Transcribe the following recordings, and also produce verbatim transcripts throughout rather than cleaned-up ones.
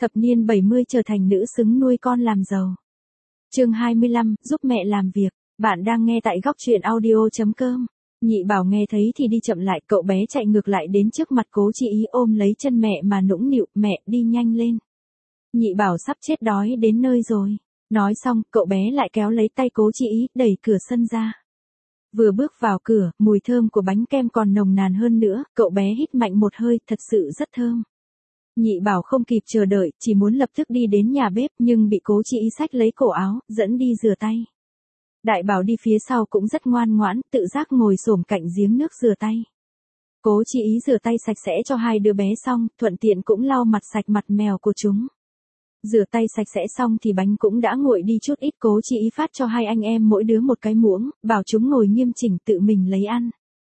Thập niên bảy mươi trở thành nữ xứng nuôi con làm giàu. Chương hai mươi lăm, giúp mẹ làm việc. Bạn đang nghe tại góc truyện audio chấm com. Nhị Bảo nghe thấy thì đi chậm lại, cậu bé chạy ngược lại đến trước mặt Cố Chi Ý ôm lấy chân mẹ mà nũng nịu, mẹ đi nhanh lên. Nhị Bảo sắp chết đói đến nơi rồi. Nói xong, cậu bé lại kéo lấy tay Cố Chi Ý, đẩy cửa sân ra. Vừa bước vào cửa, mùi thơm của bánh kem còn nồng nàn hơn nữa, cậu bé hít mạnh một hơi, thật sự rất thơm. Nhị Bảo không kịp chờ đợi, chỉ muốn lập tức đi đến nhà bếp, nhưng bị Cố Chi Ý xách lấy cổ áo, dẫn đi rửa tay. Đại Bảo đi phía sau cũng rất ngoan ngoãn, tự giác ngồi xổm cạnh giếng nước rửa tay. Cố Chi Ý rửa tay sạch sẽ cho hai đứa bé xong, thuận tiện cũng lau mặt sạch mặt mèo của chúng. Rửa tay sạch sẽ xong thì bánh cũng đã nguội đi chút ít, Cố Chi Ý phát cho hai anh em mỗi đứa một cái muỗng, bảo chúng ngồi nghiêm chỉnh tự mình lấy ăn.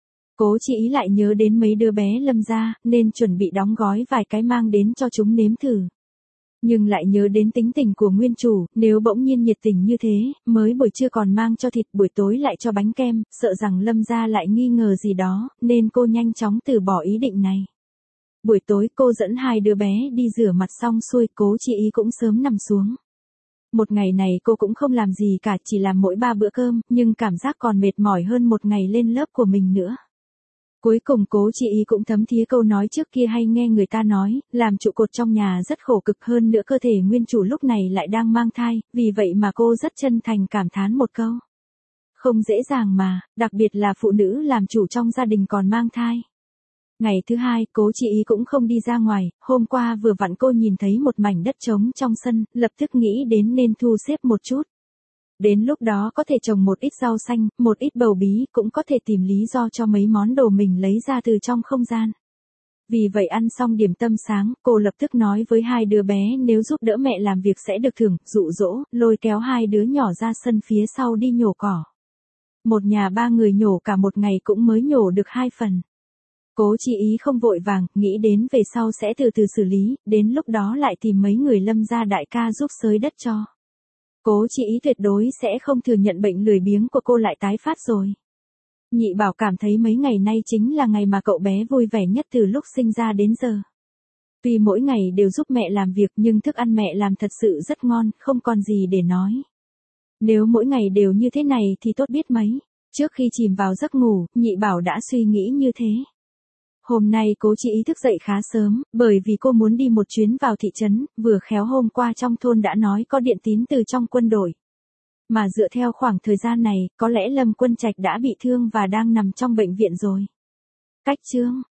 Cố Chi Ý lại nhớ đến mấy đứa bé Lâm gia, nên chuẩn bị đóng gói vài cái mang đến cho chúng nếm thử. Nhưng lại nhớ đến tính tình của nguyên chủ, nếu bỗng nhiên nhiệt tình như thế, mới buổi trưa còn mang cho thịt, buổi tối lại cho bánh kem, sợ rằng Lâm gia lại nghi ngờ gì đó, nên cô nhanh chóng từ bỏ ý định này. Buổi tối cô dẫn hai đứa bé đi rửa mặt xong xuôi, Cố Chi Ý cũng sớm nằm xuống. Một ngày này cô cũng không làm gì cả, chỉ làm mỗi ba bữa cơm, nhưng cảm giác còn mệt mỏi hơn một ngày lên lớp của mình nữa. Cuối cùng Cố Chi Ý cũng thấm thía câu nói trước kia hay nghe người ta nói, làm trụ cột trong nhà rất khổ cực, hơn nữa cơ thể nguyên chủ lúc này lại đang mang thai, vì vậy mà cô rất chân thành cảm thán một câu. Không dễ dàng mà, đặc biệt là phụ nữ làm chủ trong gia đình còn mang thai. Ngày thứ hai, Cố Chi Ý cũng không đi ra ngoài, hôm qua vừa vặn cô nhìn thấy một mảnh đất trống trong sân, lập tức nghĩ đến nên thu xếp một chút. Đến lúc đó có thể trồng một ít rau xanh, một ít bầu bí, cũng có thể tìm lý do cho mấy món đồ mình lấy ra từ trong không gian. Vì vậy ăn xong điểm tâm sáng, cô lập tức nói với hai đứa bé nếu giúp đỡ mẹ làm việc sẽ được thưởng, dụ dỗ, lôi kéo hai đứa nhỏ ra sân phía sau đi nhổ cỏ. Một nhà ba người nhổ cả một ngày cũng mới nhổ được hai phần. Cố Chi Ý không vội vàng, nghĩ đến về sau sẽ từ từ xử lý, đến lúc đó lại tìm mấy người Lâm gia đại ca giúp xới đất cho. Cố Chi Ý tuyệt đối sẽ không thừa nhận bệnh lười biếng của cô lại tái phát rồi. Nhị Bảo cảm thấy mấy ngày nay chính là ngày mà cậu bé vui vẻ nhất từ lúc sinh ra đến giờ. Tuy mỗi ngày đều giúp mẹ làm việc nhưng thức ăn mẹ làm thật sự rất ngon, không còn gì để nói. Nếu mỗi ngày đều như thế này thì tốt biết mấy. Trước khi chìm vào giấc ngủ, Nhị Bảo đã suy nghĩ như thế. Hôm nay Cố Chi Ý thức dậy khá sớm, bởi vì cô muốn đi một chuyến vào thị trấn, vừa khéo hôm qua trong thôn đã nói có điện tín từ trong quân đội. Mà dựa theo khoảng thời gian này, có lẽ Lâm Quân Trạch đã bị thương và đang nằm trong bệnh viện rồi. Cách chương